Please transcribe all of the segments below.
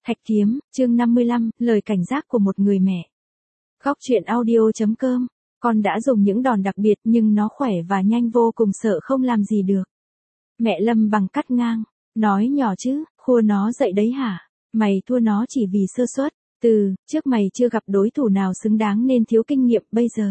Thạch Kiếm, chương 55, lời cảnh giác của một người mẹ. Góc truyện audio.com. Con đã dùng những đòn đặc biệt nhưng nó khỏe và nhanh vô cùng, sợ không làm gì được. Mẹ Lâm Bằng cắt ngang, nói nhỏ chứ, khua nó dậy đấy hả? Mày thua nó chỉ vì sơ suất. Trước mày chưa gặp đối thủ nào xứng đáng nên thiếu kinh nghiệm, bây giờ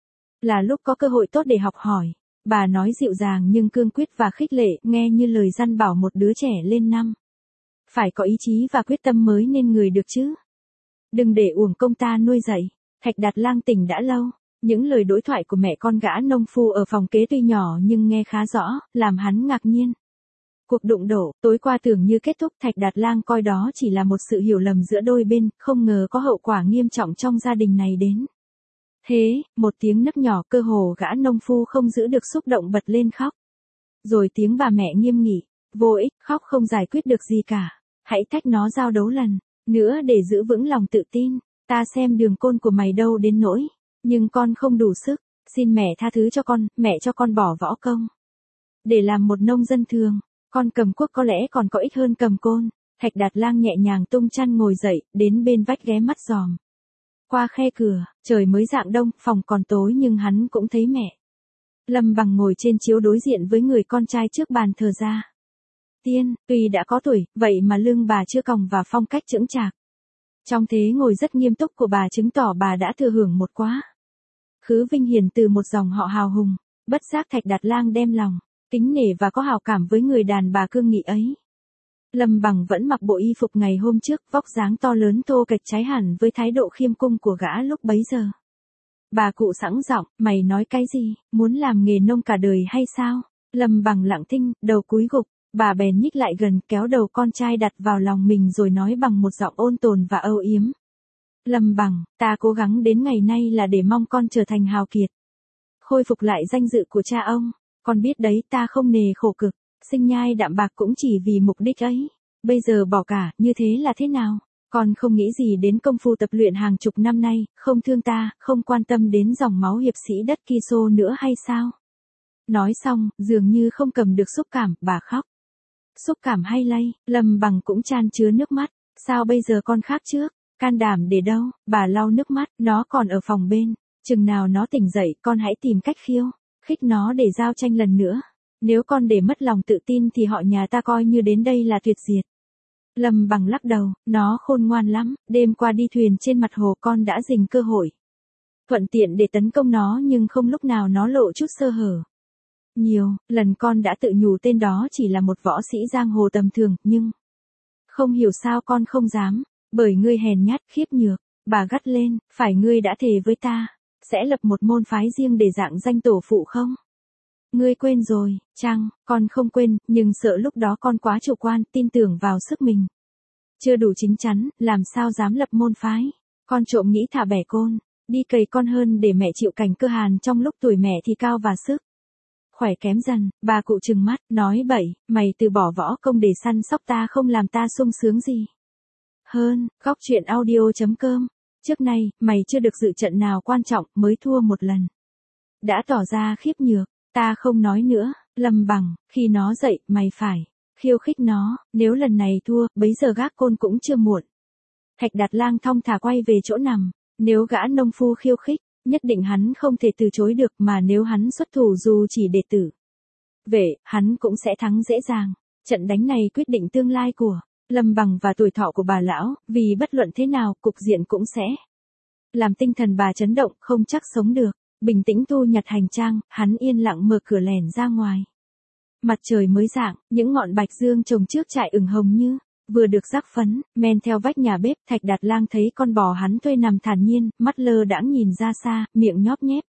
là lúc có cơ hội tốt để học hỏi. Bà nói dịu dàng nhưng cương quyết và khích lệ, nghe như lời dặn bảo một đứa trẻ lên năm. Phải có ý chí và quyết tâm mới nên người được chứ. Đừng để uổng công ta nuôi dạy. Thạch Đạt Lang tỉnh đã lâu. Những lời đối thoại của mẹ con gã nông phu ở phòng kế tuy nhỏ nhưng nghe khá rõ, làm hắn ngạc nhiên. Cuộc đụng độ tối qua tưởng như kết thúc, Thạch Đạt Lang coi đó chỉ là một sự hiểu lầm giữa đôi bên, không ngờ có hậu quả nghiêm trọng trong gia đình này đến. Thế, một tiếng nấc nhỏ, cơ hồ gã nông phu không giữ được xúc động bật lên khóc. Rồi tiếng bà mẹ nghiêm nghị, vô ích, khóc không giải quyết được gì cả. Hãy thách nó giao đấu lần nữa để giữ vững lòng tự tin. Ta xem đường côn của mày đâu đến nỗi. Nhưng con không đủ sức. Xin mẹ tha thứ cho con, mẹ cho con bỏ võ công. Để làm một nông dân thường, con cầm cuốc có lẽ còn có ích hơn cầm côn. Thạch Đạt Lang nhẹ nhàng tung chăn ngồi dậy, đến bên vách ghé mắt dòm. Qua khe cửa, trời mới rạng đông, phòng còn tối nhưng hắn cũng thấy mẹ Lâm Bằng ngồi trên chiếu đối diện với người con trai trước bàn thờ ra. Tiên, tuy đã có tuổi, vậy mà lưng bà chưa còng và phong cách chững chạc. Trong thế ngồi rất nghiêm túc của bà chứng tỏ bà đã thừa hưởng một quá khứ vinh hiển từ một dòng họ hào hùng. Bất giác Thạch Đạt Lang đem lòng kính nể và có hảo cảm với người đàn bà cương nghị ấy. Lâm Bằng vẫn mặc bộ y phục ngày hôm trước, vóc dáng to lớn thô kệch trái hẳn với thái độ khiêm cung của gã lúc bấy giờ. Bà cụ sẵn giọng, mày nói cái gì, muốn làm nghề nông cả đời hay sao? Lâm Bằng lặng thinh, đầu cúi gục. Bà bèn nhích lại gần, kéo đầu con trai đặt vào lòng mình rồi nói bằng một giọng ôn tồn và âu yếm. Lâm Bằng, ta cố gắng đến ngày nay là để mong con trở thành hào kiệt. Khôi phục lại danh dự của cha ông. Con biết đấy, ta không nề khổ cực, sinh nhai đạm bạc cũng chỉ vì mục đích ấy. Bây giờ bỏ cả, như thế là thế nào? Con không nghĩ gì đến công phu tập luyện hàng chục năm nay, không thương ta, không quan tâm đến dòng máu hiệp sĩ đất Kiso nữa hay sao? Nói xong, dường như không cầm được xúc cảm, bà khóc. Xúc cảm hay lây, Lâm Bằng cũng chan chứa nước mắt. Sao bây giờ con khác trước? Can đảm để đâu? Bà lau nước mắt, nó còn ở phòng bên. Chừng nào nó tỉnh dậy, con hãy tìm cách khiêu khích nó để giao tranh lần nữa. Nếu con để mất lòng tự tin thì họ nhà ta coi như đến đây là tuyệt diệt. Lâm Bằng lắc đầu, nó khôn ngoan lắm, đêm qua đi thuyền trên mặt hồ con đã dình cơ hội thuận tiện để tấn công nó nhưng không lúc nào nó lộ chút sơ hở. Nhiều lần con đã tự nhủ tên đó chỉ là một võ sĩ giang hồ tầm thường, nhưng không hiểu sao con không dám, bởi ngươi hèn nhát khiếp nhược. Bà gắt lên, phải ngươi đã thề với ta sẽ lập một môn phái riêng để dạng danh tổ phụ không? Ngươi quên rồi, chăng? Con không quên, nhưng sợ lúc đó con quá chủ quan, tin tưởng vào sức mình. Chưa đủ chín chắn, làm sao dám lập môn phái. Con trộm nghĩ thả bẻ côn, đi cày con hơn để mẹ chịu cảnh cơ hàn trong lúc tuổi mẹ thì cao và sức khỏe kém dần. Bà cụ trừng mắt, nói bậy, mày từ bỏ võ công để săn sóc ta không làm ta sung sướng gì hơn. Góc truyện audio.com. Trước nay, mày chưa được dự trận nào quan trọng, mới thua một lần đã tỏ ra khiếp nhược. Ta không nói nữa, Lâm Bằng, khi nó dậy, mày phải khiêu khích nó, nếu lần này thua, bấy giờ gác côn cũng chưa muộn. Thạch Đạt Lang thong thả quay về chỗ nằm, nếu gã nông phu khiêu khích, nhất định hắn không thể từ chối được, mà nếu hắn xuất thủ dù chỉ để tử vệ, hắn cũng sẽ thắng dễ dàng. Trận đánh này quyết định tương lai của Lâm Bằng và tuổi thọ của bà lão, vì bất luận thế nào, cục diện cũng sẽ làm tinh thần bà chấn động, không chắc sống được. Bình tĩnh thu nhặt hành trang, hắn yên lặng mở cửa lẻn ra ngoài. Mặt trời mới rạng, những ngọn bạch dương trồng trước trại ửng hồng như vừa được rắc phấn, men theo vách nhà bếp. Thạch Đạt Lang thấy con bò hắn thuê nằm thản nhiên, mắt lơ đãng nhìn ra xa, miệng nhóp nhép.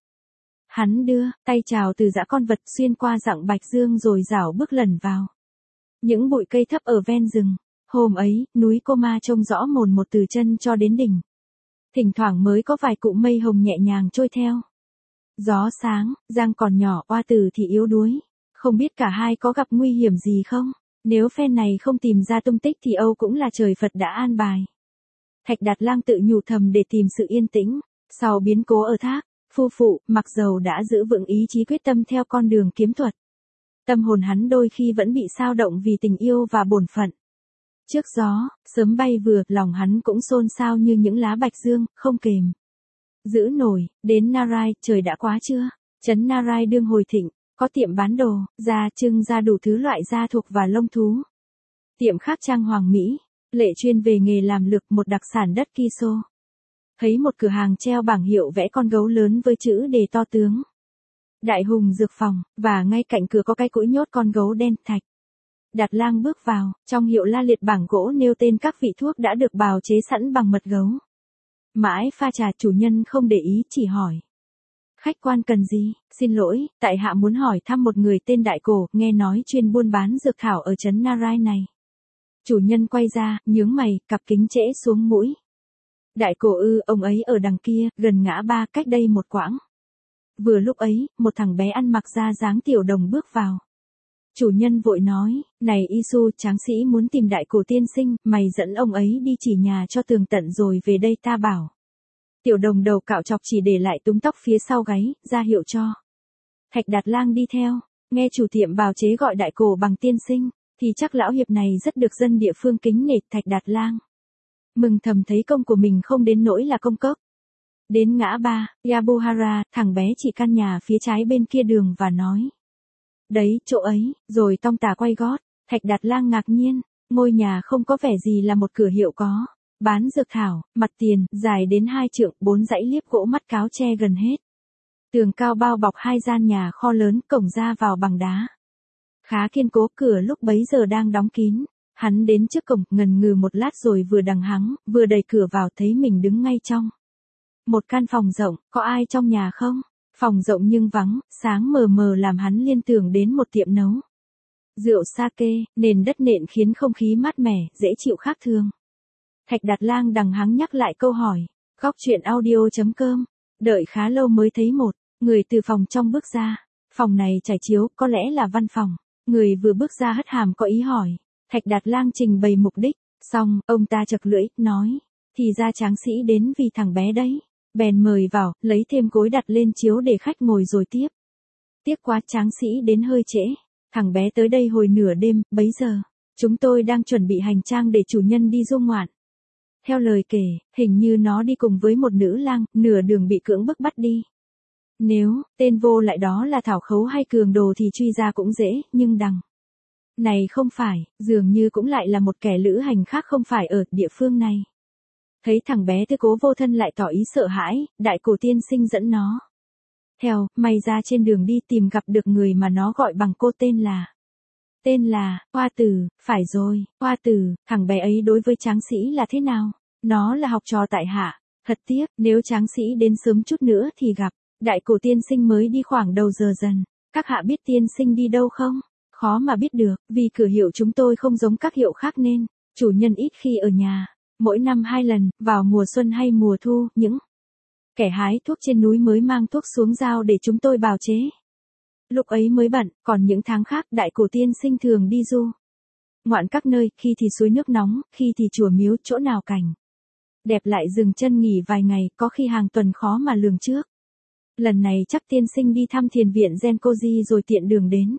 Hắn đưa tay chào từ dã con vật xuyên qua rặng bạch dương rồi rảo bước lần vào những bụi cây thấp ở ven rừng. Hôm ấy, núi Cô Ma trông rõ mồn một từ chân cho đến đỉnh. Thỉnh thoảng mới có vài cụm mây hồng nhẹ nhàng trôi theo gió sáng. Giang còn nhỏ, Oa Tử thì yếu đuối. Không biết cả hai có gặp nguy hiểm gì không? Nếu phen này không tìm ra tung tích thì Âu cũng là trời Phật đã an bài. Thạch Đạt Lang tự nhủ thầm để tìm sự yên tĩnh. Sau biến cố ở thác Phu Phụ, mặc dầu đã giữ vững ý chí quyết tâm theo con đường kiếm thuật, tâm hồn hắn đôi khi vẫn bị xao động vì tình yêu và bổn phận. Trước gió, sớm bay vừa, lòng hắn cũng xôn xao như những lá bạch dương, không kềm giữ nổi. Đến Narai, trời đã quá trưa. Trấn Narai đương hồi thịnh, có tiệm bán đồ, da trưng ra đủ thứ loại da thuộc và lông thú. Tiệm khác trang hoàng mỹ, Lệ chuyên về nghề làm lược, một đặc sản đất Kiso. Thấy một cửa hàng treo bảng hiệu vẽ con gấu lớn với chữ đề to tướng Đại Hùng Dược Phòng, và ngay cạnh cửa có cái cũi nhốt con gấu đen. Thạch Đạt Lang bước vào, trong hiệu la liệt bảng gỗ nêu tên các vị thuốc đã được bào chế sẵn bằng mật gấu. Mãi pha trà, chủ nhân không để ý, chỉ hỏi. Khách quan cần gì? Xin lỗi, tại hạ muốn hỏi thăm một người tên Đại Cổ, nghe nói chuyên buôn bán dược thảo ở trấn Narai này. Chủ nhân quay ra, nhướng mày, cặp kính trễ xuống mũi. Đại Cổ ư, ông ấy ở đằng kia, gần ngã ba, cách đây một quãng. Vừa lúc ấy, một thằng bé ăn mặc ra dáng tiểu đồng bước vào. Chủ nhân vội nói, này Isu, tráng sĩ muốn tìm Đại Cổ tiên sinh, mày dẫn ông ấy đi chỉ nhà cho tường tận rồi về đây ta bảo. Tiểu đồng đầu cạo chọc chỉ để lại túm tóc phía sau gáy, ra hiệu cho Thạch Đạt Lang đi theo. Nghe chủ tiệm bào chế gọi Đại Cổ bằng tiên sinh, thì chắc lão hiệp này rất được dân địa phương kính nể. Thạch Đạt Lang mừng thầm thấy công của mình không đến nỗi là công cốc. Đến ngã ba, Yabuhara, thằng bé chỉ căn nhà phía trái bên kia đường và nói. Đấy, chỗ ấy, rồi tong tà quay gót. Thạch Đạt Lang ngạc nhiên, ngôi nhà không có vẻ gì là một cửa hiệu có bán dược thảo, mặt tiền, dài đến 2 trượng, 4 dãy liếp gỗ mắt cáo che gần hết. Tường cao bao bọc 2 gian nhà kho lớn, cổng ra vào bằng đá. Khá kiên cố, cửa lúc bấy giờ đang đóng kín. Hắn đến trước cổng, ngần ngừ một lát rồi vừa đằng hắng, vừa đẩy cửa vào, thấy mình đứng ngay trong một căn phòng rộng. Có ai trong nhà không? Phòng rộng nhưng vắng, sáng mờ mờ làm hắn liên tưởng đến một tiệm nấu rượu sake, nền đất nện khiến không khí mát mẻ, dễ chịu khác thường. Thạch Đạt Lang đằng hắng nhắc lại câu hỏi. Góc truyện audio.com. Đợi khá lâu mới thấy một người từ phòng trong bước ra. Phòng này trải chiếu, có lẽ là văn phòng. Người vừa bước ra hất hàm có ý hỏi. Thạch Đạt Lang trình bày mục đích. Xong, ông ta chật lưỡi, nói. Thì ra tráng sĩ đến vì thằng bé đấy. Bèn mời vào, lấy thêm gối đặt lên chiếu để khách ngồi rồi tiếp. Tiếc quá, tráng sĩ đến hơi trễ. Thằng bé tới đây hồi nửa đêm, bấy giờ chúng tôi đang chuẩn bị hành trang để chủ nhân đi du ngoạn. Theo lời kể, hình như nó đi cùng với một nữ lang, nửa đường bị cưỡng bức bắt đi. Nếu tên vô lại đó là Thảo Khấu hay Cường Đồ thì truy ra cũng dễ, nhưng đằng này không phải, dường như cũng lại là một kẻ lữ hành khác không phải ở địa phương này. Thấy thằng bé tư cố vô thân lại tỏ ý sợ hãi, Đại Cổ tiên sinh dẫn nó theo, may ra trên đường đi tìm gặp được người mà nó gọi bằng cô tên là Hoa Tử. Phải rồi, Hoa Tử. Thằng bé ấy đối với tráng sĩ là thế nào? Nó là học trò tại hạ. Thật tiếc, nếu tráng sĩ đến sớm chút nữa thì gặp. Đại Cổ tiên sinh mới đi khoảng đầu giờ dần. Các hạ biết tiên sinh đi đâu không? Khó mà biết được, vì cửa hiệu chúng tôi không giống các hiệu khác nên chủ nhân ít khi ở nhà. Mỗi năm 2 lần, vào mùa xuân hay mùa thu, những kẻ hái thuốc trên núi mới mang thuốc xuống giao để chúng tôi bào chế. Lúc ấy mới bận, còn những tháng khác Đại Cổ tiên sinh thường đi du ngoạn các nơi, khi thì suối nước nóng, khi thì chùa miếu, chỗ nào cảnh đẹp lại dừng chân nghỉ vài ngày, có khi hàng tuần khó mà lường trước. Lần này chắc tiên sinh đi thăm thiền viện Zenkoji rồi tiện đường đến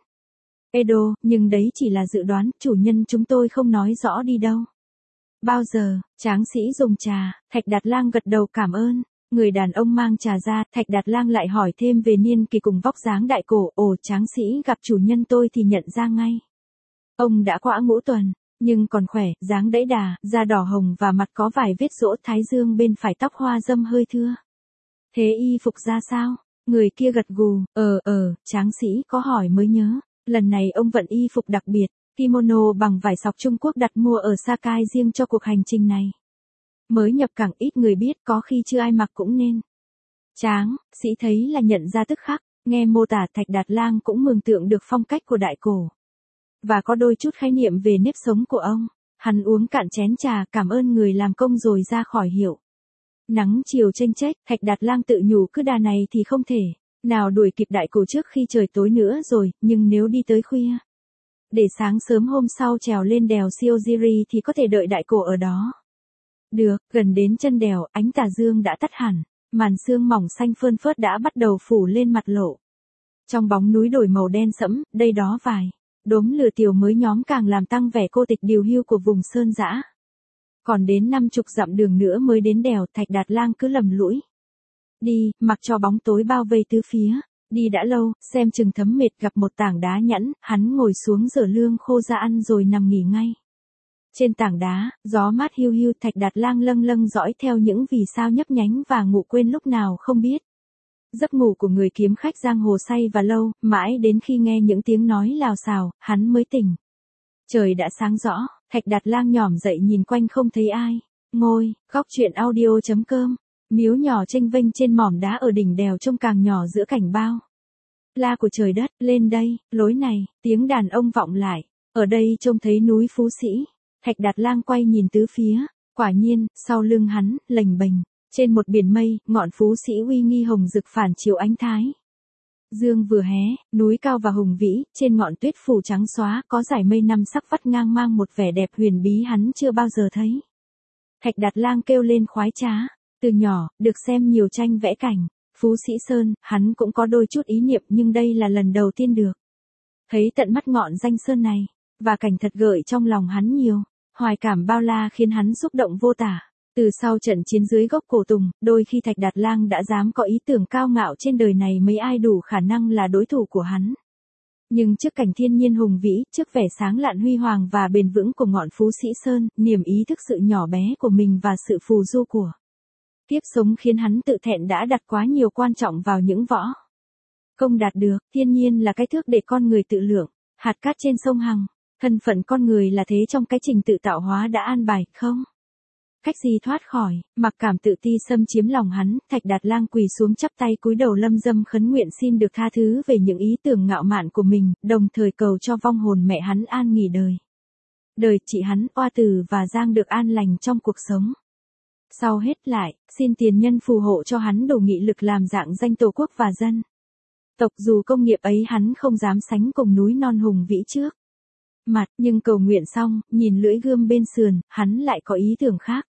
Edo, nhưng đấy chỉ là dự đoán, chủ nhân chúng tôi không nói rõ đi đâu. Bao giờ? Tráng sĩ dùng trà. Thạch Đạt Lang gật đầu cảm ơn. Người đàn ông mang trà ra, Thạch Đạt Lang lại hỏi thêm về niên kỳ cùng vóc dáng Đại Cổ. Ồ, tráng sĩ gặp chủ nhân tôi thì nhận ra ngay. Ông đã qua ngũ tuần, nhưng còn khỏe, dáng đẫy đà, da đỏ hồng và mặt có vài vết rỗ, thái dương bên phải tóc hoa râm hơi thưa. Thế y phục ra sao? Người kia gật gù, tráng sĩ có hỏi mới nhớ. Lần này ông vận y phục đặc biệt, kimono bằng vải sọc Trung Quốc đặt mua ở Sakai riêng cho cuộc hành trình này. Mới nhập cảng ít người biết, có khi chưa ai mặc cũng nên. Tráng sĩ thấy là nhận ra tức khắc, nghe mô tả Thạch Đạt Lang cũng mường tượng được phong cách của Đại Cổ. Và có đôi chút khái niệm về nếp sống của ông. Hắn uống cạn chén trà, cảm ơn người làm công rồi ra khỏi hiệu. Nắng chiều chênh chếch, Thạch Đạt Lang tự nhủ cứ đà này thì không thể nào đuổi kịp Đại Cổ trước khi trời tối nữa rồi, nhưng nếu đi tới khuya, để sáng sớm hôm sau trèo lên đèo Shiojiri thì có thể đợi Đại Cổ ở đó. Được, gần đến chân đèo, ánh tà dương đã tắt hẳn, màn sương mỏng xanh phơn phớt đã bắt đầu phủ lên mặt lộ. Trong bóng núi đổi màu đen sẫm, đây đó vài đốm lửa tiểu mới nhóm càng làm tăng vẻ cô tịch điều hưu của vùng sơn dã. Còn đến 50 dặm đường nữa mới đến đèo, Thạch Đạt Lang cứ lầm lũi đi, mặc cho bóng tối bao vây tứ phía. Đi đã lâu, xem chừng thấm mệt, gặp một tảng đá nhẵn, hắn ngồi xuống rửa lương khô ra ăn rồi nằm nghỉ ngay. Trên tảng đá, gió mát hiu hiu, Thạch Đạt Lang lâng lâng dõi theo những vì sao nhấp nhánh và ngủ quên lúc nào không biết. Giấc ngủ của người kiếm khách giang hồ say và lâu, mãi đến khi nghe những tiếng nói lào xào, hắn mới tỉnh. Trời đã sáng rõ, Thạch Đạt Lang nhỏm dậy nhìn quanh không thấy ai. Ngôi, góc truyện audio.com. Miếu nhỏ chênh vênh trên mỏm đá ở đỉnh đèo trông càng nhỏ giữa cảnh bao la của trời đất. Lên đây, lối này, tiếng đàn ông vọng lại. Ở đây trông thấy núi Phú Sĩ. Thạch Đạt Lang quay nhìn tứ phía. Quả nhiên, sau lưng hắn, lềnh bềnh, trên một biển mây, ngọn Phú Sĩ uy nghi hồng rực phản chiếu ánh thái dương vừa hé, núi cao và hùng vĩ, trên ngọn tuyết phủ trắng xóa, có dải mây năm sắc vắt ngang mang một vẻ đẹp huyền bí hắn chưa bao giờ thấy. Thạch Đạt Lang kêu lên khoái trá. Từ nhỏ, được xem nhiều tranh vẽ cảnh Phú Sĩ Sơn, hắn cũng có đôi chút ý niệm, nhưng đây là lần đầu tiên được thấy tận mắt ngọn danh sơn này, và cảnh thật gợi trong lòng hắn nhiều hoài cảm bao la khiến hắn xúc động vô tả. Từ sau trận chiến dưới gốc cổ tùng, đôi khi Thạch Đạt Lang đã dám có ý tưởng cao ngạo trên đời này mấy ai đủ khả năng là đối thủ của hắn. Nhưng trước cảnh thiên nhiên hùng vĩ, trước vẻ sáng lạn huy hoàng và bền vững của ngọn Phú Sĩ Sơn, niềm ý thức sự nhỏ bé của mình và sự phù du của tiếp sống khiến hắn tự thẹn đã đặt quá nhiều quan trọng vào những võ công đạt được. Thiên nhiên là cái thước để con người tự lượng, hạt cát trên sông Hằng, thân phận con người là thế trong cái trình tự tạo hóa đã an bài, không cách gì thoát khỏi. Mặc cảm tự ti xâm chiếm lòng hắn, Thạch Đạt Lang quỳ xuống chắp tay cúi đầu lâm dâm khấn nguyện xin được tha thứ về những ý tưởng ngạo mạn của mình, đồng thời cầu cho vong hồn mẹ hắn an nghỉ đời chị hắn, oa tử và Giang được an lành trong cuộc sống. Sau hết lại, xin tiền nhân phù hộ cho hắn đủ nghị lực làm dạng danh tổ quốc và dân tộc, dù công nghiệp ấy hắn không dám sánh cùng núi non hùng vĩ trước mặt, nhưng cầu nguyện xong, nhìn lưỡi gươm bên sườn, hắn lại có ý tưởng khác.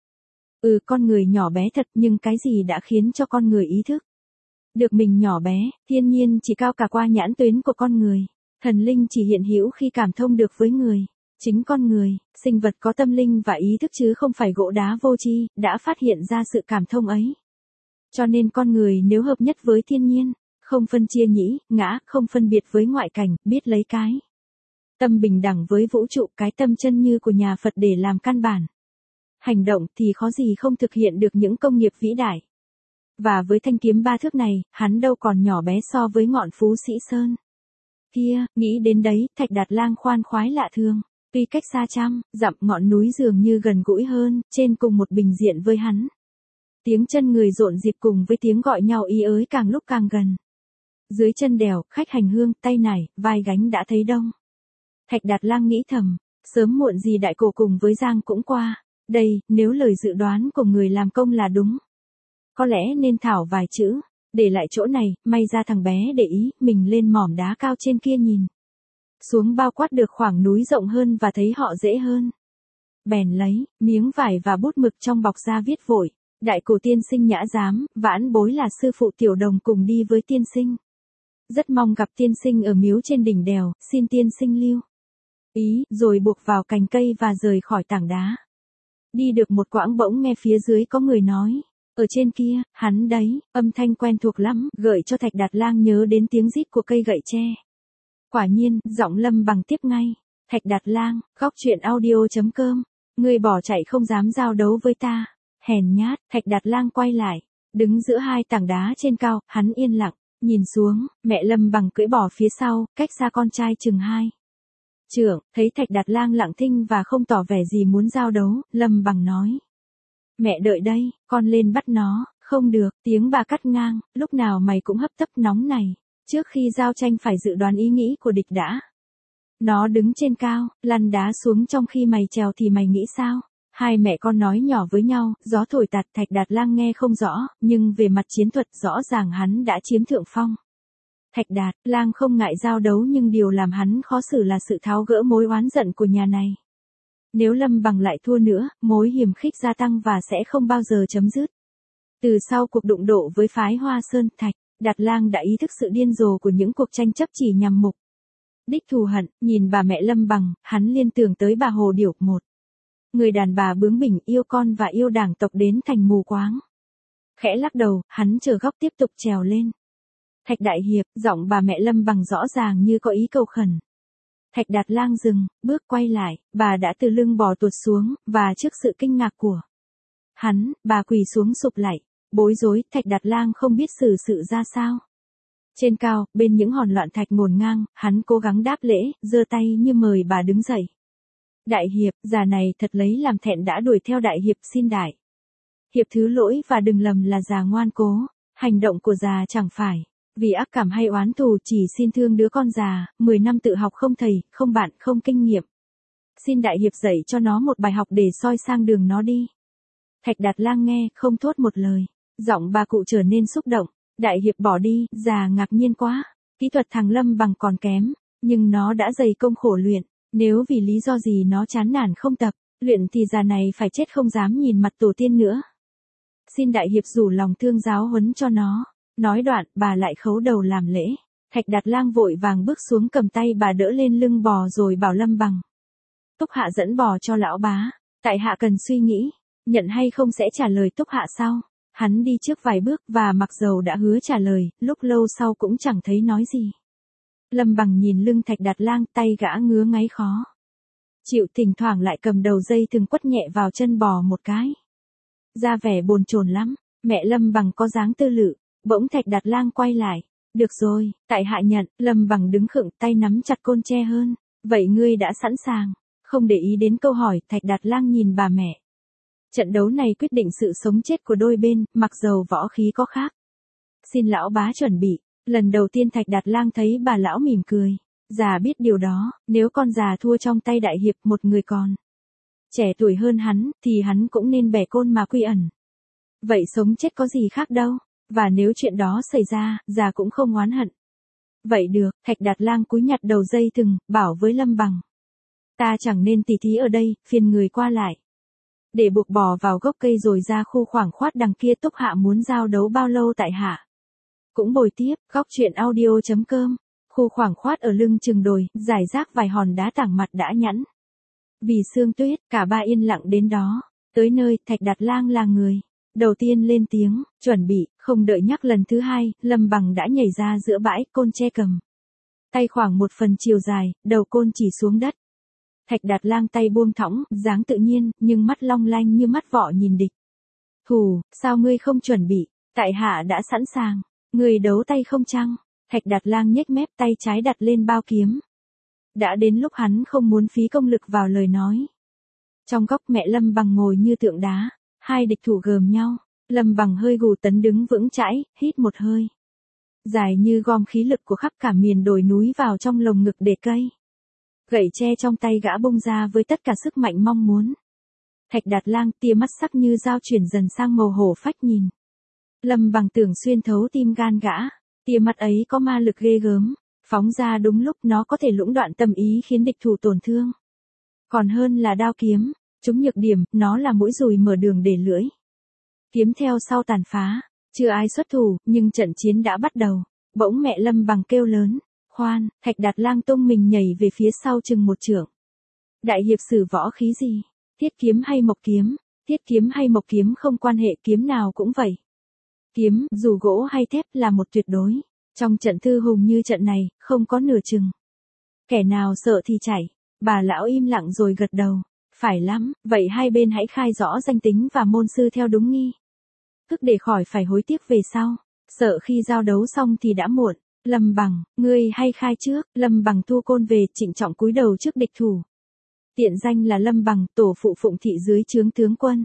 Con người nhỏ bé thật, nhưng cái gì đã khiến cho con người ý thức được mình nhỏ bé? Thiên nhiên chỉ cao cả qua nhãn tuyến của con người, thần linh chỉ hiện hữu khi cảm thông được với người. Chính con người, sinh vật có tâm linh và ý thức chứ không phải gỗ đá vô tri, đã phát hiện ra sự cảm thông ấy. Cho nên con người nếu hợp nhất với thiên nhiên, không phân chia nhĩ, ngã, không phân biệt với ngoại cảnh, biết lấy cái tâm bình đẳng với vũ trụ, cái tâm chân như của nhà Phật để làm căn bản hành động, thì khó gì không thực hiện được những công nghiệp vĩ đại. Và với thanh kiếm 3 thước này, hắn đâu còn nhỏ bé so với ngọn Phú Sĩ Sơn kia. Nghĩ đến đấy, Thạch Đạt Lang khoan khoái lạ thường. Tuy cách xa trăm dặm, ngọn núi dường như gần gũi hơn, trên cùng một bình diện với hắn. Tiếng chân người rộn rịp cùng với tiếng gọi nhau ý ới càng lúc càng gần. Dưới chân đèo, khách hành hương, tay nải, vai gánh đã thấy đông. Thạch Đạt Lang nghĩ thầm, sớm muộn gì đại cổ cùng với Giang cũng qua. Đây, nếu lời dự đoán của người làm công là đúng, có lẽ nên thảo vài chữ, để lại chỗ này, may ra thằng bé để ý, mình lên mỏm đá cao trên kia nhìn xuống bao quát được khoảng núi rộng hơn và thấy họ dễ hơn. Bèn lấy miếng vải và bút mực trong bọc ra viết vội. Đại cổ tiên sinh nhã giám, vãn bối là sư phụ Tiểu Đồng cùng đi với tiên sinh. Rất mong gặp tiên sinh ở miếu trên đỉnh đèo, xin tiên sinh lưu ý, rồi buộc vào cành cây và rời khỏi tảng đá. Đi được một quãng bỗng nghe phía dưới có người nói. Ở trên kia, hắn đấy, âm thanh quen thuộc lắm, gợi cho Thạch Đạt Lang nhớ đến tiếng rít của cây gậy tre. Quả nhiên, giọng Lâm Bằng tiếp ngay. Thạch Đạt Lang, góc truyện audio.com. Ngươi bỏ chạy không dám giao đấu với ta. Hèn nhát. Thạch Đạt Lang quay lại. Đứng giữa hai tảng đá trên cao, hắn yên lặng. Nhìn xuống, mẹ Lâm Bằng cưỡi bò phía sau, cách xa con trai chừng 2 trượng. Thấy Thạch Đạt Lang lặng thinh và không tỏ vẻ gì muốn giao đấu, Lâm Bằng nói. Mẹ đợi đây, con lên bắt nó. Không được, tiếng bà cắt ngang. Lúc nào mày cũng hấp tấp nóng này. Trước khi giao tranh phải dự đoán ý nghĩ của địch đã. Nó đứng trên cao, lăn đá xuống trong khi mày trèo thì mày nghĩ sao? Hai mẹ con nói nhỏ với nhau, gió thổi tạt. Thạch Đạt Lang nghe không rõ, nhưng về mặt chiến thuật rõ ràng hắn đã chiếm thượng phong. Thạch Đạt Lang không ngại giao đấu, nhưng điều làm hắn khó xử là sự tháo gỡ mối oán giận của nhà này. Nếu Lâm Bằng lại thua nữa, mối hiềm khích gia tăng và sẽ không bao giờ chấm dứt. Từ sau cuộc đụng độ với phái Hoa Sơn, Thạch Đạt Lang đã ý thức sự điên rồ của những cuộc tranh chấp chỉ nhằm mục Đích thù hận, nhìn bà mẹ Lâm Bằng, hắn liên tưởng tới bà Hồ Điểu, một người đàn bà bướng bỉnh, yêu con và yêu đảng tộc đến thành mù quáng. Khẽ lắc đầu, hắn chờ góc tiếp tục trèo lên. Thạch đại hiệp, giọng bà mẹ Lâm Bằng rõ ràng như có ý cầu khẩn. Thạch Đạt Lang dừng, bước quay lại, bà đã từ lưng bò tuột xuống, và trước sự kinh ngạc của hắn, bà quỳ xuống sụp lạy. Bối rối, Thạch Đạt Lang không biết xử sự ra sao. Trên cao, bên những hòn loạn thạch ngổn ngang, hắn cố gắng đáp lễ, giơ tay như mời bà đứng dậy. Đại hiệp, già này thật lấy làm thẹn đã đuổi theo đại hiệp, xin đại hiệp thứ lỗi và đừng lầm là già ngoan cố. Hành động của già chẳng phải vì ác cảm hay oán thù, chỉ xin thương đứa con già, 10 năm tự học không thầy, không bạn, không kinh nghiệm. Xin đại hiệp dạy cho nó một bài học để soi sang đường nó đi. Thạch Đạt Lang nghe, không thốt một lời. Giọng bà cụ trở nên xúc động. Đại hiệp bỏ đi, già ngạc nhiên quá. Kỹ thuật thằng Lâm Bằng còn kém, nhưng nó đã dày công khổ luyện. Nếu vì lý do gì nó chán nản không tập luyện thì già này phải chết không dám nhìn mặt tổ tiên nữa. Xin đại hiệp rủ lòng thương giáo huấn cho nó. Nói đoạn, bà lại khấu đầu làm lễ. Thạch Đạt Lang vội vàng bước xuống cầm tay bà đỡ lên lưng bò rồi bảo Lâm Bằng. Túc Hạ dẫn bò cho lão bá. Tại hạ cần suy nghĩ, nhận hay không sẽ trả lời Túc Hạ sau. Hắn đi trước vài bước và mặc dầu đã hứa trả lời, lúc lâu sau cũng chẳng thấy nói gì. Lâm Bằng nhìn lưng Thạch Đạt Lang, tay gã ngứa ngáy khó chịu, thỉnh thoảng lại cầm đầu dây thừng quất nhẹ vào chân bò một cái. Ra vẻ bồn chồn lắm, mẹ Lâm Bằng có dáng tư lự. Bỗng Thạch Đạt Lang quay lại. Được rồi, tại hạ nhận. Lâm Bằng đứng khựng, tay nắm chặt côn tre hơn. Vậy ngươi đã sẵn sàng? Không để ý đến câu hỏi, Thạch Đạt Lang nhìn bà mẹ. Trận đấu này quyết định sự sống chết của đôi bên, mặc dầu võ khí có khác. Xin lão bá chuẩn bị. Lần đầu tiên Thạch Đạt Lang thấy bà lão mỉm cười. Già biết điều đó, nếu con già thua trong tay đại hiệp, một người còn trẻ tuổi hơn hắn, thì hắn cũng nên bẻ côn mà quy ẩn. Vậy sống chết có gì khác đâu. Và nếu chuyện đó xảy ra, già cũng không oán hận. Vậy được, Thạch Đạt Lang cúi nhặt đầu dây thừng, bảo với Lâm Bằng. Ta chẳng nên tỉ thí ở đây, phiền người qua lại. Để buộc bò vào gốc cây rồi ra khu khoảng khoát đằng kia. Túc Hạ muốn giao đấu bao lâu tại hạ? Cũng bồi tiếp, góc truyện audio.com. Khu khoảng khoát ở lưng chừng đồi, rải rác vài hòn đá tảng mặt đã nhẵn vì sương tuyết, cả ba yên lặng đến đó. Tới nơi, Thạch Đạt Lang là người đầu tiên lên tiếng, chuẩn bị. Không đợi nhắc lần thứ hai, Lâm Bằng đã nhảy ra giữa bãi, côn che cầm tay khoảng 1/4 chiều dài, đầu côn chỉ xuống đất. Thạch Đạt Lang tay buông thõng, dáng tự nhiên, nhưng mắt long lanh như mắt vọ nhìn địch thủ. Sao ngươi không chuẩn bị? Tại hạ đã sẵn sàng. Ngươi đấu tay không chăng? Thạch Đạt Lang nhếch mép, tay trái đặt lên bao kiếm. Đã đến lúc hắn không muốn phí công lực vào lời nói. Trong góc mẹ Lâm Bằng ngồi như tượng đá, hai địch thủ gườm nhau. Lâm Bằng hơi gù tấn đứng vững chãi, hít một hơi dài như gom khí lực của khắp cả miền đồi núi vào trong lồng ngực để cây gậy tre trong tay gã bung ra với tất cả sức mạnh mong muốn. Thạch Đạt Lang, tia mắt sắc như dao chuyển dần sang màu hổ phách nhìn Lâm Bằng tưởng xuyên thấu tim gan gã. Tia mắt ấy có ma lực ghê gớm, phóng ra đúng lúc nó có thể lũng đoạn tâm ý khiến địch thủ tổn thương. Còn hơn là đao kiếm, chúng nhược điểm, nó là mũi dùi mở đường để lưỡi kiếm theo sau tàn phá. Chưa ai xuất thủ, nhưng trận chiến đã bắt đầu. Bỗng mẹ Lâm Bằng kêu lớn. Khoan, Thạch Đạt Lang tung mình nhảy về phía sau chừng 1 trượng. Đại hiệp sử võ khí gì? Thiết kiếm hay mộc kiếm? Thiết kiếm hay mộc kiếm không quan hệ, kiếm nào cũng vậy. Kiếm, dù gỗ hay thép, là một tuyệt đối. Trong trận thư hùng như trận này, không có nửa chừng. Kẻ nào sợ thì chạy. Bà lão im lặng rồi gật đầu. Phải lắm, vậy hai bên hãy khai rõ danh tính và môn sư theo đúng nghi thức để khỏi phải hối tiếc về sau. Sợ khi giao đấu xong thì đã muộn. Lâm Bằng, ngươi hay khai trước? Lâm Bằng thu côn về, trịnh trọng cúi đầu trước địch thủ. Tiện danh là Lâm Bằng, tổ phụ Phụng thị dưới trướng tướng quân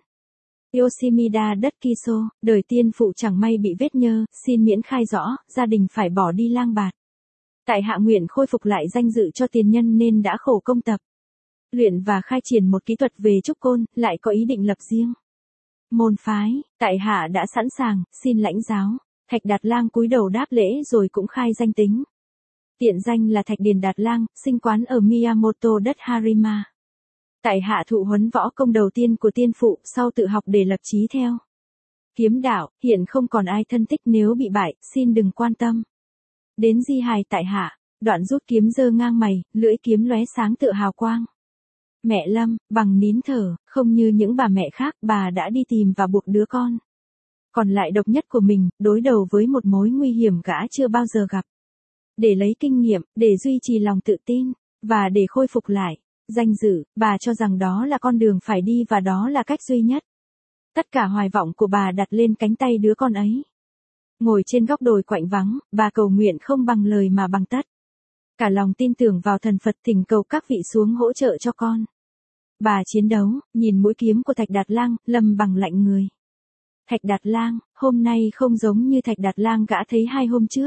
Yoshimida đất Kiso, đời tiên phụ chẳng may bị vết nhơ, xin miễn khai rõ, gia đình phải bỏ đi lang bạt. Tại hạ nguyện khôi phục lại danh dự cho tiền nhân nên đã khổ công tập luyện và khai triển một kỹ thuật về trúc côn, lại có ý định lập riêng môn phái. Tại hạ đã sẵn sàng, xin lãnh giáo. Thạch Đạt Lang cúi đầu đáp lễ rồi cũng khai danh tính. Tiện danh là Thạch Điền Đạt Lang, sinh quán ở Miyamoto đất Harima. Tại hạ thụ huấn võ công đầu tiên của tiên phụ, sau tự học để lập chí theo kiếm đạo. Hiện không còn ai thân tích, nếu bị bại, xin đừng quan tâm đến di hài tại hạ. Đoạn rút kiếm giơ ngang mày, lưỡi kiếm lóe sáng tựa hào quang. Mẹ Lâm, bằng nín thở, không như những bà mẹ khác, bà đã đi tìm và buộc đứa con còn lại độc nhất của mình, đối đầu với một mối nguy hiểm gã chưa bao giờ gặp. Để lấy kinh nghiệm, để duy trì lòng tự tin, và để khôi phục lại danh dự, bà cho rằng đó là con đường phải đi và đó là cách duy nhất. Tất cả hoài vọng của bà đặt lên cánh tay đứa con ấy. Ngồi trên góc đồi quạnh vắng, bà cầu nguyện không bằng lời mà bằng tất. Cả lòng tin tưởng vào thần Phật, thỉnh cầu các vị xuống hỗ trợ cho con. Bà chiến đấu, nhìn mũi kiếm của Thạch Đạt Lang, Lâm Bằng lạnh người. Thạch Đạt Lang, hôm nay không giống như Thạch Đạt Lang gã thấy 2 hôm trước.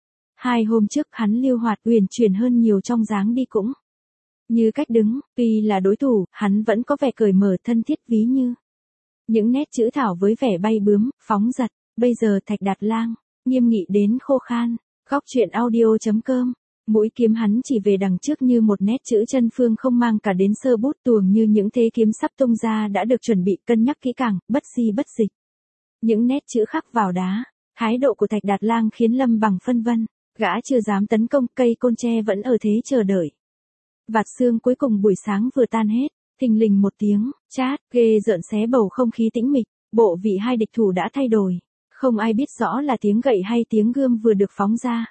2 hôm trước hắn lưu hoạt uyển chuyển hơn nhiều trong dáng đi cũng như cách đứng, tuy là đối thủ, hắn vẫn có vẻ cởi mở thân thiết ví như những nét chữ thảo với vẻ bay bướm, phóng dật. Bây giờ Thạch Đạt Lang nghiêm nghị đến khô khan. Góc truyện audio.com. Mũi kiếm hắn chỉ về đằng trước như một nét chữ chân phương không mang cả đến sơ bút, tuồng như những thế kiếm sắp tung ra đã được chuẩn bị cân nhắc kỹ càng, bất di bất dịch. Những nét chữ khắc vào đá, thái độ của Thạch Đạt Lang khiến Lâm Bằng phân vân, gã chưa dám tấn công, cây côn tre vẫn ở thế chờ đợi. Vạt sương cuối cùng buổi sáng vừa tan hết, thình lình một tiếng chát ghê rợn xé bầu không khí tĩnh mịch, bộ vị hai địch thủ đã thay đổi, không ai biết rõ là tiếng gậy hay tiếng gươm vừa được phóng ra.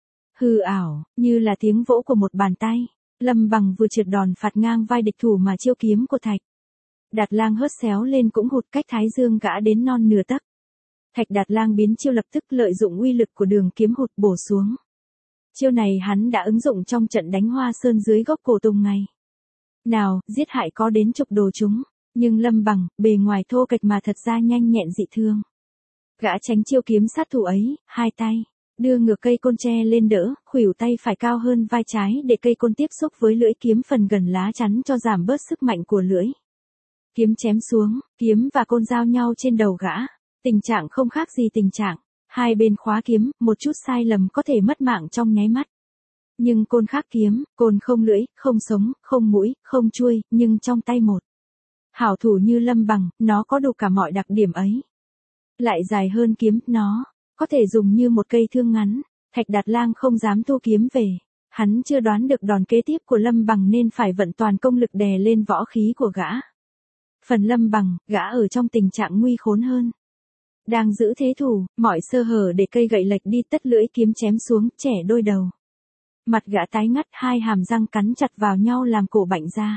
Hư ảo, như là tiếng vỗ của một bàn tay, Lâm Bằng vừa trượt đòn phạt ngang vai địch thủ mà chiêu kiếm của Thạch Đạt Lang hớt xéo lên cũng hụt cách thái dương gã đến non nửa tấc. Thạch Đạt Lang biến chiêu lập tức lợi dụng uy lực của đường kiếm hụt bổ xuống. Chiêu này hắn đã ứng dụng trong trận đánh Hoa Sơn dưới gốc cổ tùng ngày nào, giết hại có đến chục đồ chúng, nhưng Lâm Bằng, bề ngoài thô kệch mà thật ra nhanh nhẹn dị thương. Gã tránh chiêu kiếm sát thủ ấy, hai tay đưa ngược cây côn tre lên đỡ, khuỷu tay phải cao hơn vai trái để cây côn tiếp xúc với lưỡi kiếm phần gần lá chắn cho giảm bớt sức mạnh của lưỡi. Kiếm chém xuống, kiếm và côn giao nhau trên đầu gã. Tình trạng không khác gì tình trạng hai bên khóa kiếm, một chút sai lầm có thể mất mạng trong nháy mắt. Nhưng côn khác kiếm, côn không lưỡi, không sống, không mũi, không chuôi, nhưng trong tay một hảo thủ như Lâm Bằng, nó có đủ cả mọi đặc điểm ấy. Lại dài hơn kiếm, nó có thể dùng như một cây thương ngắn. Thạch Đạt Lang không dám thu kiếm về. Hắn chưa đoán được đòn kế tiếp của Lâm Bằng nên phải vận toàn công lực đè lên võ khí của gã. Phần Lâm Bằng, gã ở trong tình trạng nguy khốn hơn. Đang giữ thế thủ, mọi sơ hở để cây gậy lệch đi, tất lưỡi kiếm chém xuống, chẻ đôi đầu. Mặt gã tái ngắt, hai hàm răng cắn chặt vào nhau làm cổ bạnh ra.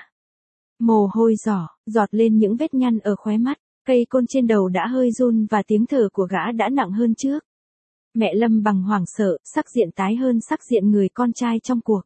Mồ hôi giọt lên những vết nhăn ở khóe mắt, cây côn trên đầu đã hơi run và tiếng thở của gã đã nặng hơn trước. Mẹ Lâm Bằng hoảng sợ, sắc diện tái hơn sắc diện người con trai trong cuộc.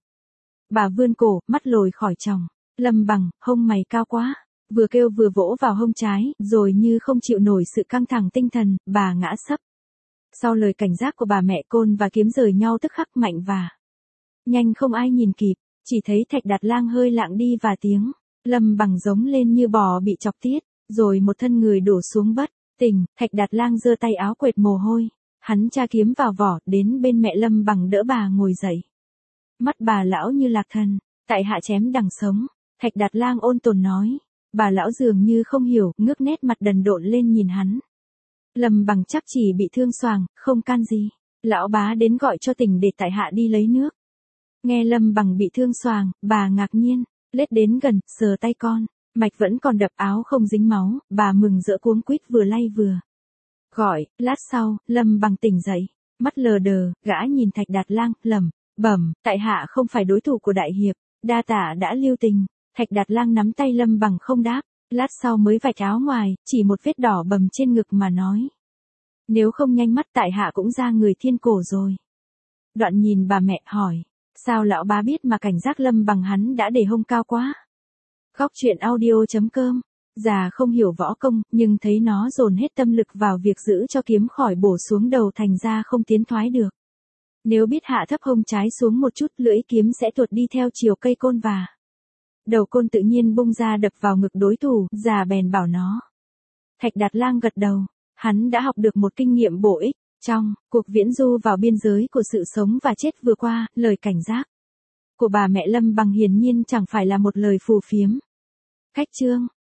Bà vươn cổ, mắt lồi khỏi tròng. Lâm Bằng, hông mày cao quá. Vừa kêu vừa vỗ vào hông trái, rồi như không chịu nổi sự căng thẳng tinh thần, bà ngã sấp. Sau lời cảnh giác của bà mẹ, côn và kiếm rời nhau tức khắc mạnh và nhanh không ai nhìn kịp, chỉ thấy Thạch Đạt Lang hơi lạng đi và tiếng Lâm Bằng giống lên như bò bị chọc tiết, rồi một thân người đổ xuống bất tỉnh. Thạch Đạt Lang giơ tay áo quệt mồ hôi, hắn tra kiếm vào vỏ, đến bên mẹ Lâm Bằng đỡ bà ngồi dậy. Mắt bà lão như lạc thần, tại hạ chém đằng sống. Thạch Đạt Lang ôn tồn nói. Bà lão dường như không hiểu, ngước nét mặt đần độn lên nhìn hắn. Lâm Bằng chắc chỉ bị thương xoàng, không can gì. Lão bá đến gọi cho tỉnh để tại hạ đi lấy nước. Nghe Lâm Bằng bị thương xoàng, bà ngạc nhiên, lết đến gần, sờ tay con, mạch vẫn còn đập, áo không dính máu, bà mừng rỡ cuống quýt vừa lay vừa gọi. Lát sau, Lâm Bằng tỉnh dậy, mắt lờ đờ, gã nhìn Thạch Đạt Lang, lẩm bẩm, tại hạ không phải đối thủ của đại hiệp, đa tạ đã lưu tình. Thạch Đạt Lang nắm tay Lâm Bằng không đáp, lát sau mới vạch áo ngoài, chỉ một vết đỏ bầm trên ngực mà nói. Nếu không nhanh mắt tại hạ cũng ra người thiên cổ rồi. Đoạn nhìn bà mẹ hỏi, sao lão bá biết mà cảnh giác Lâm Bằng hắn đã để hông cao quá. Góc truyện audio.com, già không hiểu võ công, nhưng thấy nó dồn hết tâm lực vào việc giữ cho kiếm khỏi bổ xuống đầu thành ra không tiến thoái được. Nếu biết hạ thấp hông trái xuống một chút, lưỡi kiếm sẽ tuột đi theo chiều cây côn và đầu côn tự nhiên bung ra đập vào ngực đối thủ, già bèn bảo nó. Thạch Đạt Lang gật đầu, hắn đã học được một kinh nghiệm bổ ích, trong cuộc viễn du vào biên giới của sự sống và chết vừa qua, lời cảnh giác của bà mẹ Lâm Bằng hiển nhiên chẳng phải là một lời phù phiếm. Cách chương